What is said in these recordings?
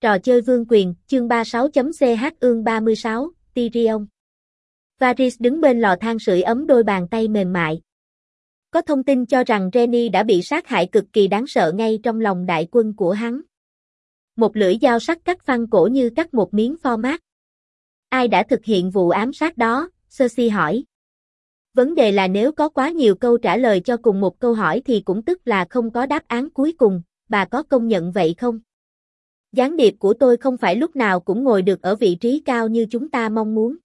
Trò chơi vương quyền, chương 36.ch ương 36, Tyrion. Varys đứng bên lò than sưởi ấm đôi bàn tay mềm mại. Có thông tin cho rằng Rhaenys đã bị sát hại cực kỳ đáng sợ ngay trong lòng đại quân của hắn. Một lưỡi dao sắc cắt phăng cổ như cắt một miếng pho mát. Ai đã thực hiện vụ ám sát đó? Cersei hỏi. Vấn đề là nếu có quá nhiều câu trả lời cho cùng một câu hỏi thì cũng tức là không có đáp án cuối cùng, bà có công nhận vậy không? Gián điệp của tôi không phải lúc nào cũng ngồi được ở vị trí cao như chúng ta mong muốn.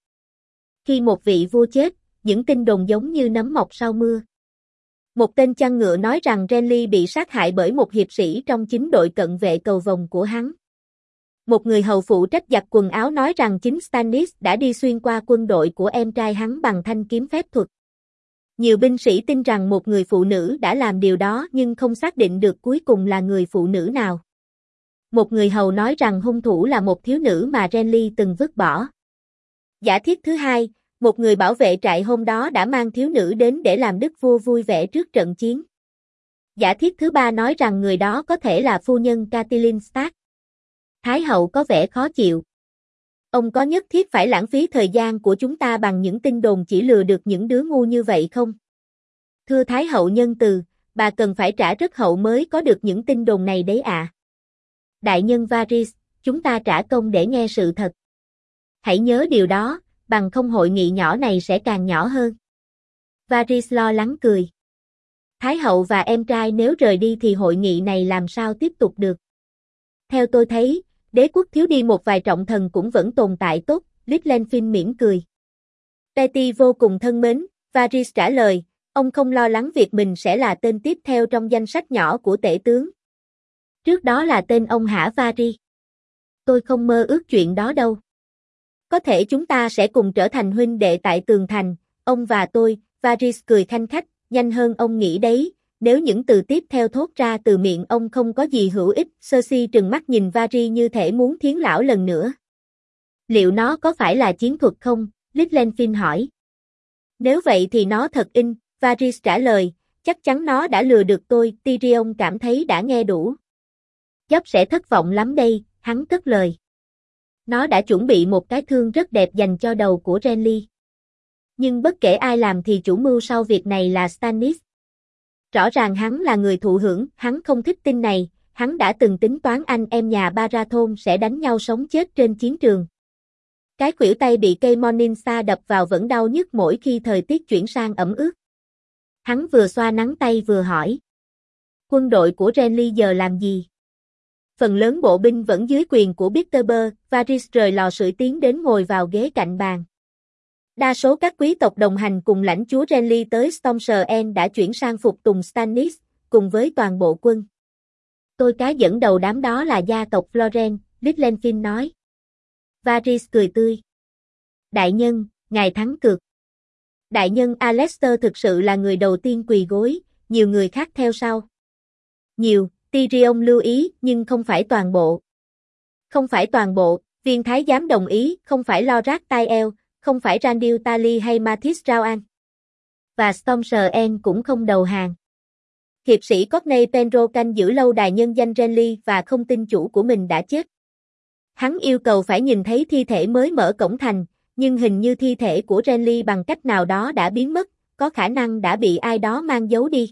Khi một vị vua chết, những tin đồn giống như nấm mọc sau mưa. Một tên chăn ngựa nói rằng Renly bị sát hại bởi một hiệp sĩ trong chính đội cận vệ cầu vồng của hắn. Một người hầu phụ trách giặt quần áo nói rằng chính Stannis đã đi xuyên qua quân đội của em trai hắn bằng thanh kiếm phép thuật. Nhiều binh sĩ tin rằng một người phụ nữ đã làm điều đó nhưng không xác định được cuối cùng là người phụ nữ nào. Một người hầu nói rằng hung thủ là một thiếu nữ mà Renly từng vứt bỏ. Giả thiết thứ hai, một người bảo vệ trại hôm đó đã mang thiếu nữ đến để làm đức vua vui vẻ trước trận chiến. Giả thiết thứ ba nói rằng người đó có thể là phu nhân Catelyn Stark. Thái hậu có vẻ khó chịu. Ông có nhất thiết phải lãng phí thời gian của chúng ta bằng những tin đồn chỉ lừa được những đứa ngu như vậy không? Thưa Thái hậu nhân từ, bà cần phải trả rất hậu mới có được những tin đồn này đấy ạ. Đại nhân Varys, chúng ta trả công để nghe sự thật. Hãy nhớ điều đó, bằng không hội nghị nhỏ này sẽ càng nhỏ hơn. Varys lo lắng cười. Thái hậu và em trai nếu rời đi thì hội nghị này làm sao tiếp tục được? Theo tôi thấy, đế quốc thiếu đi một vài trọng thần cũng vẫn tồn tại tốt, Littlefinger mỉm cười. Petty vô cùng thân mến, Varys trả lời, ông không lo lắng việc mình sẽ là tên tiếp theo trong danh sách nhỏ của tể tướng. Trước đó là tên ông hả Varys? Tôi không mơ ước chuyện đó đâu. Có thể chúng ta sẽ cùng trở thành huynh đệ tại tường thành, ông và tôi, Varys cười khanh khách, nhanh hơn ông nghĩ đấy, nếu những từ tiếp theo thốt ra từ miệng ông không có gì hữu ích, Cersei trừng mắt nhìn Varys như thể muốn thiến lão lần nữa. Liệu nó có phải là chiến thuật không? Littlefinger hỏi. Nếu vậy thì nó thật in, Varys trả lời, chắc chắn nó đã lừa được tôi, Tyrion cảm thấy đã nghe đủ. Dốc sẽ thất vọng lắm đây, hắn cất lời. Nó đã chuẩn bị một cái thương rất đẹp dành cho đầu của Renly. Nhưng bất kể ai làm thì chủ mưu sau việc này là Stannis. Rõ ràng hắn là người thụ hưởng, hắn không thích tin này, hắn đã từng tính toán anh em nhà Baratheon sẽ đánh nhau sống chết trên chiến trường. Cái khuỷu tay bị cây Morningstar đập vào vẫn đau nhức mỗi khi thời tiết chuyển sang ẩm ướt. Hắn vừa xoa nắng tay vừa hỏi. Quân đội của Renly giờ làm gì? Phần lớn bộ binh vẫn dưới quyền của Bitterberg, Varys rời lò sưởi tiến đến ngồi vào ghế cạnh bàn. Đa số các quý tộc đồng hành cùng lãnh chúa Renly tới Storm's End đã chuyển sang phục tùng Stannis, cùng với toàn bộ quân. Tôi cá dẫn đầu đám đó là gia tộc Florent, Littlefinger nói. Varys cười tươi. Đại nhân, ngài thắng cược. Đại nhân Alester thực sự là người đầu tiên quỳ gối, nhiều người khác theo sau. Nhiều, Tyrion lưu ý, nhưng không phải toàn bộ. Không phải toàn bộ, viên thái giám đồng ý, không phải Loras Tyrell, không phải Randyll Tarly hay Mathis Raoan. Và Storm's End cũng không đầu hàng. Hiệp sĩ Cornay Penro canh giữ lâu đài nhân danh Renly và không tin chủ của mình đã chết. Hắn yêu cầu phải nhìn thấy thi thể mới mở cổng thành, nhưng hình như thi thể của Renly bằng cách nào đó đã biến mất, có khả năng đã bị ai đó mang giấu đi.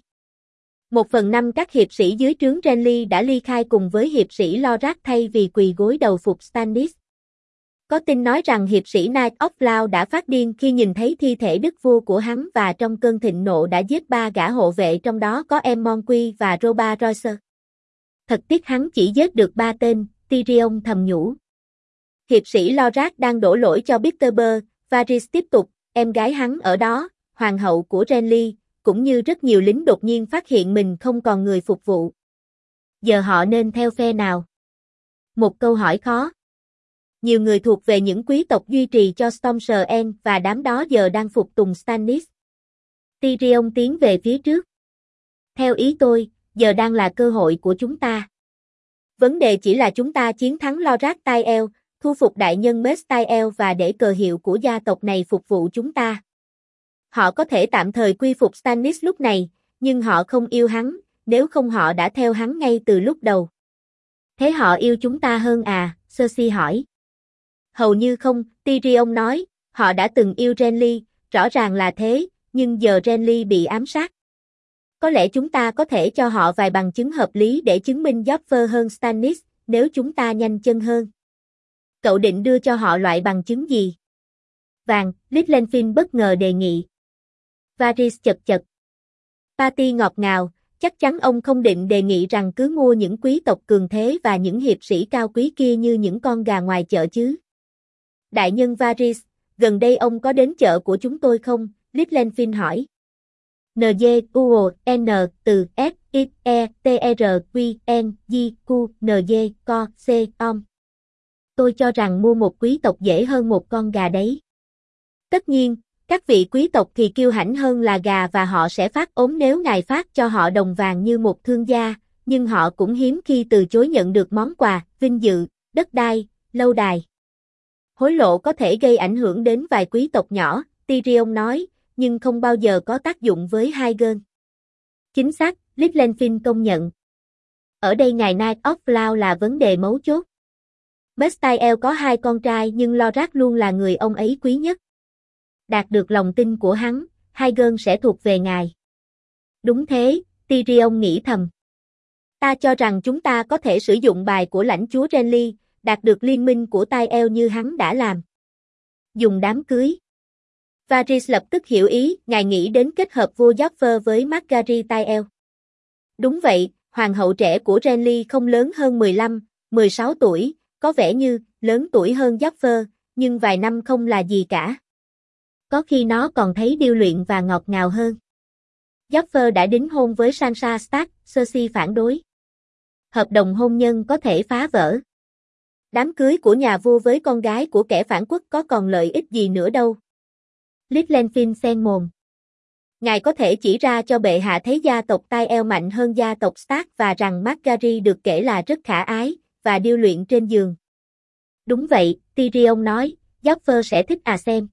1/5 các hiệp sĩ dưới trướng Renly đã ly khai cùng với hiệp sĩ Loras thay vì quỳ gối đầu phục Stannis. Có tin nói rằng hiệp sĩ Knight of Lao đã phát điên khi nhìn thấy thi thể đức vua của hắn và trong cơn thịnh nộ đã giết 3 gã hộ vệ trong đó có Aemon Quy và Robert Royce. Thật tiếc hắn chỉ giết được 3 tên, Tyrion thầm nhủ. Hiệp sĩ Loras đang đổ lỗi cho Bitterberg, Varys tiếp tục, em gái hắn ở đó, hoàng hậu của Renly, cũng như rất nhiều lính đột nhiên phát hiện mình không còn người phục vụ. Giờ họ nên theo phe nào? Một câu hỏi khó. Nhiều người thuộc về những quý tộc duy trì cho Storm's End và đám đó giờ đang phục tùng Stannis. Tyrion tiến về phía trước. Theo ý tôi, giờ đang là cơ hội của chúng ta. Vấn đề chỉ là chúng ta chiến thắng Loras Tyrell, thu phục đại nhân Mace Tyrell và để cờ hiệu của gia tộc này phục vụ chúng ta. Họ có thể tạm thời quy phục Stannis lúc này, nhưng họ không yêu hắn, nếu không họ đã theo hắn ngay từ lúc đầu. Thế họ yêu chúng ta hơn à? Cersei hỏi. Hầu như không, Tyrion nói, họ đã từng yêu Renly, rõ ràng là thế, nhưng giờ Renly bị ám sát. Có lẽ chúng ta có thể cho họ vài bằng chứng hợp lý để chứng minh Joffrey hơn Stannis, nếu chúng ta nhanh chân hơn. Cậu định đưa cho họ loại bằng chứng gì? Vàng, Littlefinger bất ngờ đề nghị. Varys chật chật. Patty ngọt ngào, chắc chắn ông không định đề nghị rằng cứ mua những quý tộc cường thế và những hiệp sĩ cao quý kia như những con gà ngoài chợ chứ. Đại nhân Varys, gần đây ông có đến chợ của chúng tôi không? Littlefinger hỏi. N từ S I E T R Q N G Q N Co C om. Tôi cho rằng mua một quý tộc dễ hơn một con gà đấy. Tất nhiên, các vị quý tộc thì kiêu hãnh hơn là gà và họ sẽ phát ốm nếu ngài phát cho họ đồng vàng như một thương gia, nhưng họ cũng hiếm khi từ chối nhận được món quà, vinh dự, đất đai, lâu đài. Hối lộ có thể gây ảnh hưởng đến vài quý tộc nhỏ, Tyrion nói, nhưng không bao giờ có tác dụng với Aegon. Chính xác, Littlefinger công nhận. Ở đây ngài Knight of Law là vấn đề mấu chốt. Bestial có 2 con trai nhưng Loras luôn là người ông ấy quý nhất. Đạt được lòng tin của hắn, Aegon sẽ thuộc về ngài. Đúng thế, Tyrion nghĩ thầm. Ta cho rằng chúng ta có thể sử dụng bài của lãnh chúa Renly, đạt được liên minh của Tyrell như hắn đã làm. Dùng đám cưới. Varys lập tức hiểu ý, ngài nghĩ đến kết hợp vua Joffrey với Margaery Tyrell. Đúng vậy, hoàng hậu trẻ của Renly không lớn hơn 15, 16 tuổi, có vẻ như lớn tuổi hơn Joffrey, nhưng vài năm không là gì cả. Có khi nó còn thấy điêu luyện và ngọt ngào hơn. Joffrey đã đính hôn với Sansa Stark, Cersei phản đối. Hợp đồng hôn nhân có thể phá vỡ. Đám cưới của nhà vua với con gái của kẻ phản quốc có còn lợi ích gì nữa đâu. Littlefinger xen mồm. Ngài có thể chỉ ra cho bệ hạ thấy gia tộc Tyrell mạnh hơn gia tộc Stark và rằng Margaery được kể là rất khả ái và điêu luyện trên giường. Đúng vậy, Tyrion nói, Joffrey sẽ thích xem.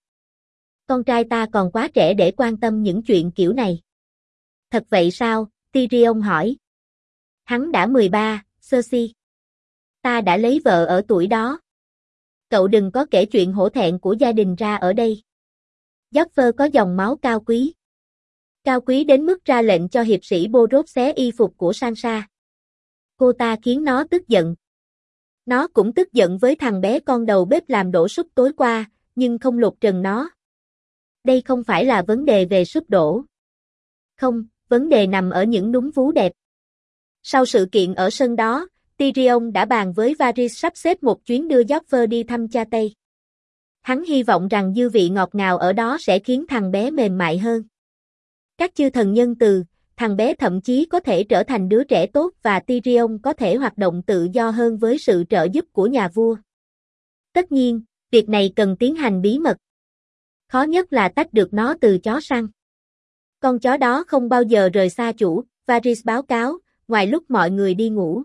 Con trai ta còn quá trẻ để quan tâm những chuyện kiểu này. Thật vậy sao? Tyrion hỏi. Hắn đã 13, Cersei. Ta đã lấy vợ ở tuổi đó. Cậu đừng có kể chuyện hổ thẹn của gia đình ra ở đây. Joffrey có dòng máu cao quý. Cao quý đến mức ra lệnh cho hiệp sĩ Borot xé y phục của Sansa. Cô ta khiến nó tức giận. Nó cũng tức giận với thằng bé con đầu bếp làm đổ súp tối qua, nhưng không lột trần nó. Đây không phải là vấn đề về súp đổ. Không, vấn đề nằm ở những núm vú đẹp. Sau sự kiện ở sân đó, Tyrion đã bàn với Varys sắp xếp một chuyến đưa Joffrey đi thăm cha Tây. Hắn hy vọng rằng dư vị ngọt ngào ở đó sẽ khiến thằng bé mềm mại hơn. Các chư thần nhân từ, thằng bé thậm chí có thể trở thành đứa trẻ tốt và Tyrion có thể hoạt động tự do hơn với sự trợ giúp của nhà vua. Tất nhiên, việc này cần tiến hành bí mật. Khó nhất là tách được nó từ chó săn. Con chó đó không bao giờ rời xa chủ, Varys báo cáo, ngoài lúc mọi người đi ngủ.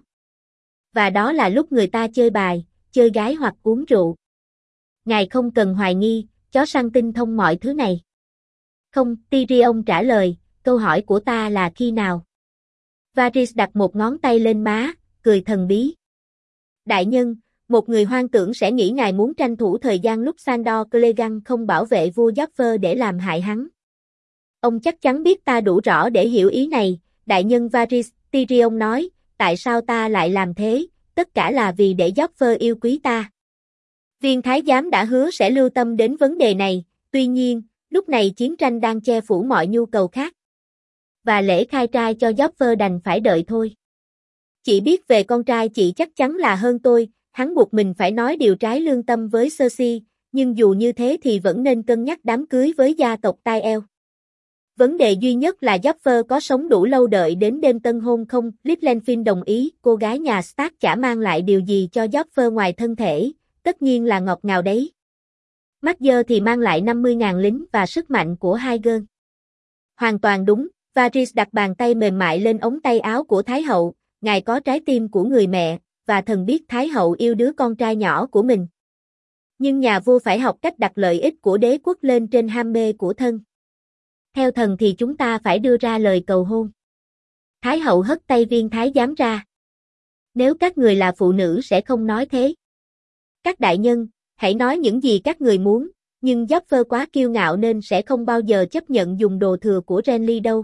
Và đó là lúc người ta chơi bài, chơi gái hoặc uống rượu. Ngài không cần hoài nghi, chó săn tinh thông mọi thứ này. Không, Tyrion trả lời, câu hỏi của ta là khi nào? Varys đặt một ngón tay lên má, cười thần bí. Đại nhân, một người hoang tưởng sẽ nghĩ ngài muốn tranh thủ thời gian lúc Sandor Clegane không bảo vệ vua Joffrey để làm hại hắn. Ông chắc chắn biết ta đủ rõ để hiểu ý này, đại nhân Varys, Tyrion nói, tại sao ta lại làm thế, tất cả là vì để Joffrey yêu quý ta. Viên thái giám đã hứa sẽ lưu tâm đến vấn đề này, tuy nhiên, lúc này chiến tranh đang che phủ mọi nhu cầu khác. Và lễ khai trai cho Joffrey đành phải đợi thôi. Chị biết về con trai chị chắc chắn là hơn tôi, hắn buộc mình phải nói điều trái lương tâm với Cersei, nhưng dù như thế thì vẫn nên cân nhắc đám cưới với gia tộc Tyrell. Vấn đề duy nhất là Joffrey có sống đủ lâu đợi đến đêm tân hôn không? Littlefinger đồng ý, cô gái nhà Stark chả mang lại điều gì cho Joffrey ngoài thân thể, tất nhiên là ngọt ngào đấy. Margaery thì mang lại 50.000 lính và sức mạnh của Aegon. Hoàn toàn đúng, Varys đặt bàn tay mềm mại lên ống tay áo của Thái hậu, ngài có trái tim của người mẹ, và thần biết Thái hậu yêu đứa con trai nhỏ của mình. Nhưng nhà vua phải học cách đặt lợi ích của đế quốc lên trên ham mê của thân. Theo thần thì chúng ta phải đưa ra lời cầu hôn. Thái hậu hất tay viên thái giám ra. Nếu các người là phụ nữ sẽ không nói thế. Các đại nhân, hãy nói những gì các người muốn, nhưng Joffrey quá kiêu ngạo nên sẽ không bao giờ chấp nhận dùng đồ thừa của Renly đâu.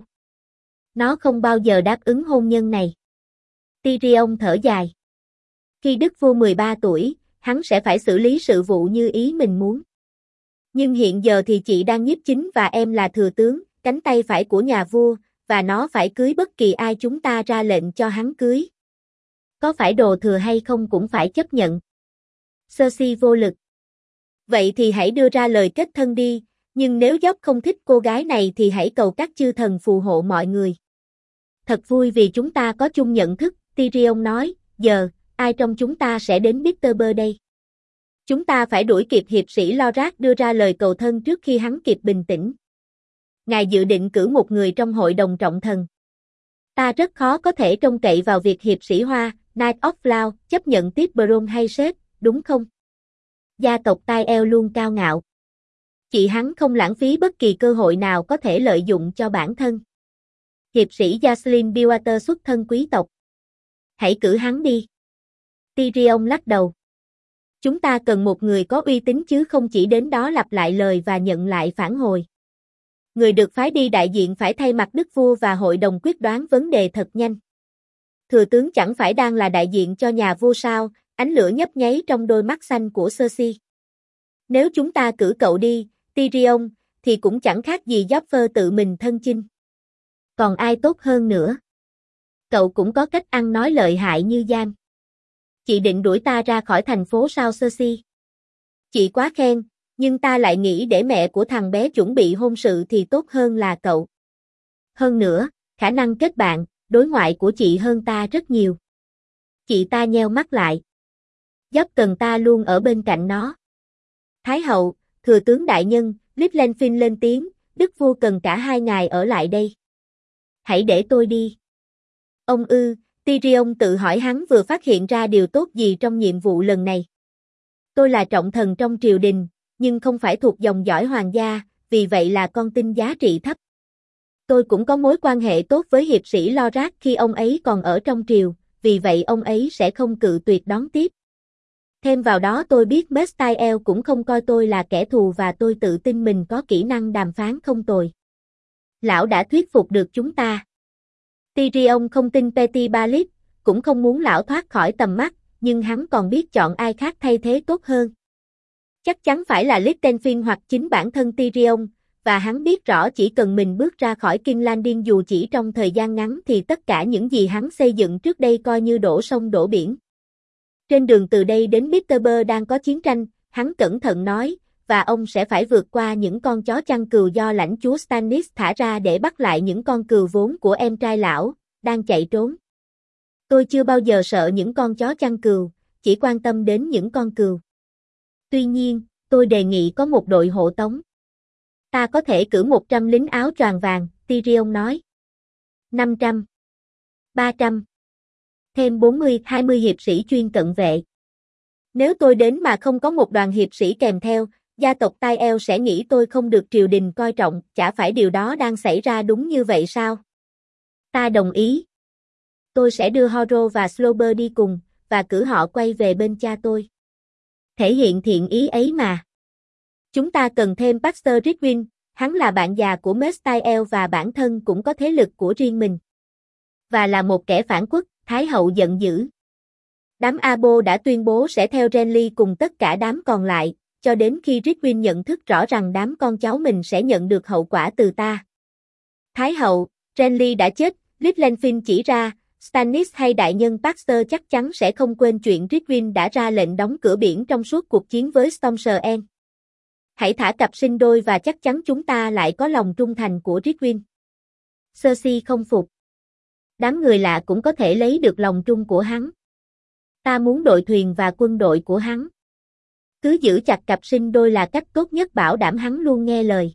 Nó không bao giờ đáp ứng hôn nhân này. Tyrion thở dài. Khi đức vua 13 tuổi, hắn sẽ phải xử lý sự vụ như ý mình muốn. Nhưng hiện giờ thì chị đang nhiếp chính và em là thừa tướng, cánh tay phải của nhà vua, và nó phải cưới bất kỳ ai chúng ta ra lệnh cho hắn cưới. Có phải đồ thừa hay không cũng phải chấp nhận. Cersei vô lực. Vậy thì hãy đưa ra lời kết thân đi, nhưng nếu Job không thích cô gái này thì hãy cầu các chư thần phù hộ mọi người. Thật vui vì chúng ta có chung nhận thức, Tyrion nói, giờ, ai trong chúng ta sẽ đến Bitterburg đây? Chúng ta phải đuổi kịp hiệp sĩ Loras đưa ra lời cầu thân trước khi hắn kịp bình tĩnh. Ngài dự định cử một người trong hội đồng trọng thần. Ta rất khó có thể trông cậy vào việc hiệp sĩ Hoa, Knight of Flow, chấp nhận tiếp Bronn hay sếp, đúng không? Gia tộc Tyrell luôn cao ngạo. Chị hắn không lãng phí bất kỳ cơ hội nào có thể lợi dụng cho bản thân. Hiệp sĩ Jacelyn Billwater xuất thân quý tộc. Hãy cử hắn đi. Tyrion lắc đầu. Chúng ta cần một người có uy tín chứ không chỉ đến đó lặp lại lời và nhận lại phản hồi. Người được phái đi đại diện phải thay mặt đức vua và hội đồng quyết đoán vấn đề thật nhanh. Thừa tướng chẳng phải đang là đại diện cho nhà vua sao? Ánh lửa nhấp nháy trong đôi mắt xanh của Cersei. Nếu chúng ta cử cậu đi, Tyrion, thì cũng chẳng khác gì Joffrey tự mình thân chinh. Còn ai tốt hơn nữa? Cậu cũng có cách ăn nói lợi hại như Giam. Chị định đuổi ta ra khỏi thành phố sao Cersei? Chị quá khen, nhưng ta lại nghĩ để mẹ của thằng bé chuẩn bị hôn sự thì tốt hơn là cậu. Hơn nữa, khả năng kết bạn, đối ngoại của chị hơn ta rất nhiều. Chị ta nheo mắt lại. Job cần ta luôn ở bên cạnh nó. Thái hậu, thừa tướng đại nhân, Littlefinger lên tiếng, đức vua cần cả hai ngài ở lại đây. Hãy để tôi đi. Ông Tyrion tự hỏi hắn vừa phát hiện ra điều tốt gì trong nhiệm vụ lần này. Tôi là trọng thần trong triều đình, nhưng không phải thuộc dòng dõi hoàng gia, vì vậy là con tin giá trị thấp. Tôi cũng có mối quan hệ tốt với hiệp sĩ Loras khi ông ấy còn ở trong triều, vì vậy ông ấy sẽ không cự tuyệt đón tiếp. Thêm vào đó tôi biết Mestiel cũng không coi tôi là kẻ thù và tôi tự tin mình có kỹ năng đàm phán không tồi. Lão đã thuyết phục được chúng ta. Tyrion không tin Petty Baelish, cũng không muốn lão thoát khỏi tầm mắt, nhưng hắn còn biết chọn ai khác thay thế tốt hơn. Chắc chắn phải là Littlefinger hoặc chính bản thân Tyrion, và hắn biết rõ chỉ cần mình bước ra khỏi King's Landing dù chỉ trong thời gian ngắn thì tất cả những gì hắn xây dựng trước đây coi như đổ sông đổ biển. Trên đường từ đây đến Bitterburg đang có chiến tranh, hắn cẩn thận nói, và ông sẽ phải vượt qua những con chó chăn cừu do lãnh chúa Stannis thả ra để bắt lại những con cừu vốn của em trai lão, đang chạy trốn. Tôi chưa bao giờ sợ những con chó chăn cừu, chỉ quan tâm đến những con cừu. Tuy nhiên, tôi đề nghị có một đội hộ tống. Ta có thể cử 100 lính áo choàng vàng, Tyrion nói. 500. 300. Thêm 40-20 hiệp sĩ chuyên cận vệ. Nếu tôi đến mà không có một đoàn hiệp sĩ kèm theo, gia tộc Tyrell sẽ nghĩ tôi không được triều đình coi trọng, chả phải điều đó đang xảy ra đúng như vậy sao? Ta đồng ý. Tôi sẽ đưa Horo và Slober đi cùng, và cử họ quay về bên cha tôi. Thể hiện thiện ý ấy mà. Chúng ta cần thêm Baxter Ridwin, hắn là bạn già của Mestiel và bản thân cũng có thế lực của riêng mình. Và là một kẻ phản quốc, Thái hậu giận dữ. Đám Abo đã tuyên bố sẽ theo Renly cùng tất cả đám còn lại, cho đến khi Ridwin nhận thức rõ rằng đám con cháu mình sẽ nhận được hậu quả từ ta. Thái hậu, Renly đã chết, Littlefinger chỉ ra, Stannis hay đại nhân Baxter chắc chắn sẽ không quên chuyện Ridwin đã ra lệnh đóng cửa biển trong suốt cuộc chiến với Storm's End. Hãy thả cặp sinh đôi và chắc chắn chúng ta lại có lòng trung thành của Ridwin. Cersei không phục. Đám người lạ cũng có thể lấy được lòng trung của hắn. Ta muốn đội thuyền và quân đội của hắn. Cứ giữ chặt cặp sinh đôi là cách tốt nhất bảo đảm hắn luôn nghe lời.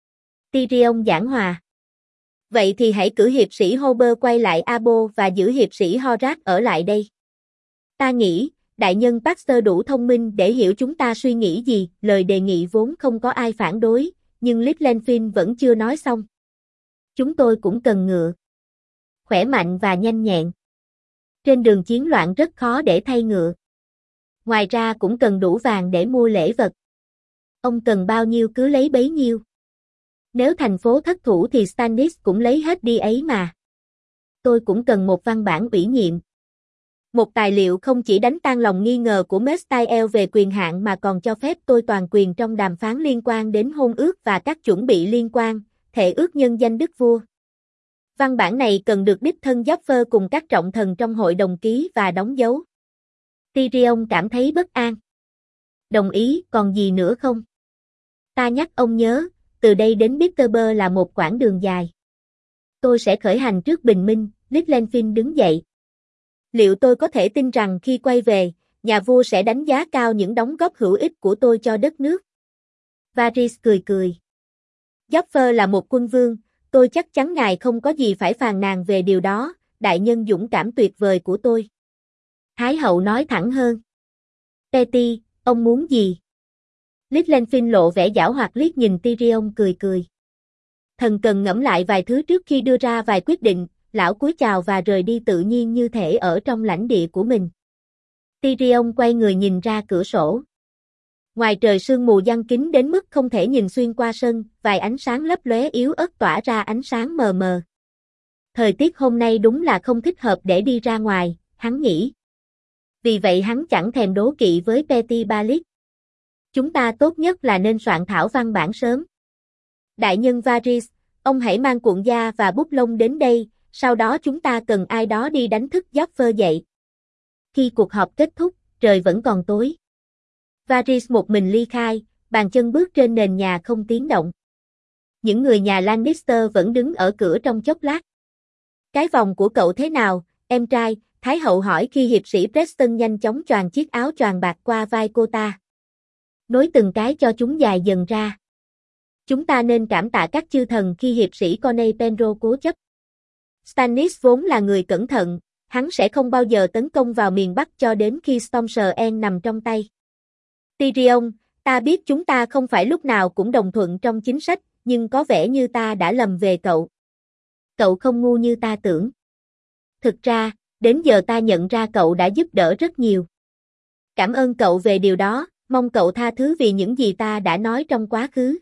Tyrion giảng hòa. Vậy thì hãy cử hiệp sĩ Hobber quay lại Abo và giữ hiệp sĩ Horat ở lại đây. Ta nghĩ, đại nhân Baxter đủ thông minh để hiểu chúng ta suy nghĩ gì, lời đề nghị vốn không có ai phản đối, nhưng Littlefinger vẫn chưa nói xong. Chúng tôi cũng cần ngựa. Khỏe mạnh và nhanh nhẹn. Trên đường chiến loạn rất khó để thay ngựa. Ngoài ra cũng cần đủ vàng để mua lễ vật. Ông cần bao nhiêu cứ lấy bấy nhiêu. Nếu thành phố thất thủ thì Stannis cũng lấy hết đi ấy mà. Tôi cũng cần một văn bản ủy nhiệm. Một tài liệu không chỉ đánh tan lòng nghi ngờ của Mestiel về quyền hạn mà còn cho phép tôi toàn quyền trong đàm phán liên quan đến hôn ước và các chuẩn bị liên quan, thệ ước nhân danh đức vua. Văn bản này cần được đích thân Joffrey cùng các trọng thần trong hội đồng ký và đóng dấu. Tyrion cảm thấy bất an. Đồng ý, còn gì nữa không? Ta nhắc ông nhớ, từ đây đến Bitterburg là một quãng đường dài. Tôi sẽ khởi hành trước bình minh, Littlefield đứng dậy. Liệu tôi có thể tin rằng khi quay về, nhà vua sẽ đánh giá cao những đóng góp hữu ích của tôi cho đất nước? Varys cười cười. Joffrey là một quân vương, tôi chắc chắn ngài không có gì phải phàn nàn về điều đó, đại nhân dũng cảm tuyệt vời của tôi. Thái hậu nói thẳng hơn. Petty, ông muốn gì? Littlefield lộ vẻ giảo hoạt liếc nhìn Tyrion cười cười. Thần cần ngẫm lại vài thứ trước khi đưa ra vài quyết định, lão cúi chào và rời đi tự nhiên như thể ở trong lãnh địa của mình. Tyrion quay người nhìn ra cửa sổ. Ngoài trời sương mù giăng kín đến mức không thể nhìn xuyên qua sân, vài ánh sáng lấp lóe yếu ớt tỏa ra ánh sáng mờ mờ. Thời tiết hôm nay đúng là không thích hợp để đi ra ngoài, hắn nghĩ. Vì vậy hắn chẳng thèm đố kỵ với Petty Balik. Chúng ta tốt nhất là nên soạn thảo văn bản sớm. Đại nhân Varys, ông hãy mang cuộn da và bút lông đến đây, sau đó chúng ta cần ai đó đi đánh thức Joffrey dậy. Khi cuộc họp kết thúc, trời vẫn còn tối. Varys một mình ly khai, bàn chân bước trên nền nhà không tiếng động. Những người nhà Lannister vẫn đứng ở cửa trong chốc lát. Cái vòng của cậu thế nào, em trai? Thái hậu hỏi khi hiệp sĩ Preston nhanh chóng choàng chiếc áo choàng bạc qua vai cô ta. Nối từng cái cho chúng dài dần ra. Chúng ta nên cảm tạ các chư thần khi hiệp sĩ Cornay Penro cố chấp. Stannis vốn là người cẩn thận, hắn sẽ không bao giờ tấn công vào miền Bắc cho đến khi Storm's End nằm trong tay. Tyrion, ta biết chúng ta không phải lúc nào cũng đồng thuận trong chính sách, nhưng có vẻ như ta đã lầm về cậu. Cậu không ngu như ta tưởng. Thực ra, đến giờ ta nhận ra cậu đã giúp đỡ rất nhiều. Cảm ơn cậu về điều đó, mong cậu tha thứ vì những gì ta đã nói trong quá khứ.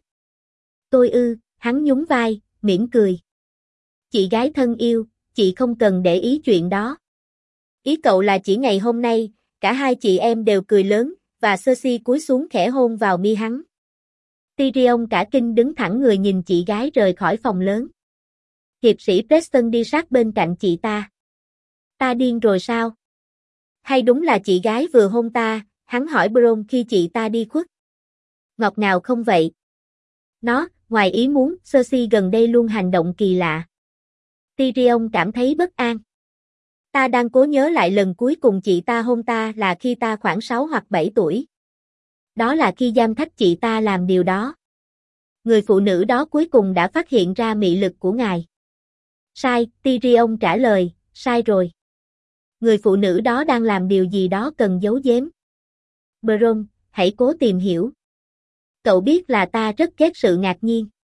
Tôi hắn nhún vai, mỉm cười. Chị gái thân yêu, chị không cần để ý chuyện đó. Ý cậu là chỉ ngày hôm nay, cả hai chị em đều cười lớn, và Cersei cúi xuống khẽ hôn vào mi hắn. Tyrion cả kinh đứng thẳng người nhìn chị gái rời khỏi phòng lớn. Hiệp sĩ Preston đi sát bên cạnh chị ta. Ta điên rồi sao? Hay đúng là chị gái vừa hôn ta, hắn hỏi Bronn khi chị ta đi khuất. Ngọt ngào không vậy? Nó, ngoài ý muốn, Cersei gần đây luôn hành động kỳ lạ. Tyrion cảm thấy bất an. Ta đang cố nhớ lại lần cuối cùng chị ta hôn ta là khi ta khoảng 6 hoặc 7 tuổi. Đó là khi giam thách chị ta làm điều đó. Người phụ nữ đó cuối cùng đã phát hiện ra mị lực của ngài. Sai, Tyrion trả lời, sai rồi. Người phụ nữ đó đang làm điều gì đó cần giấu giếm. Bronn, hãy cố tìm hiểu. Cậu biết là ta rất ghét sự ngạc nhiên.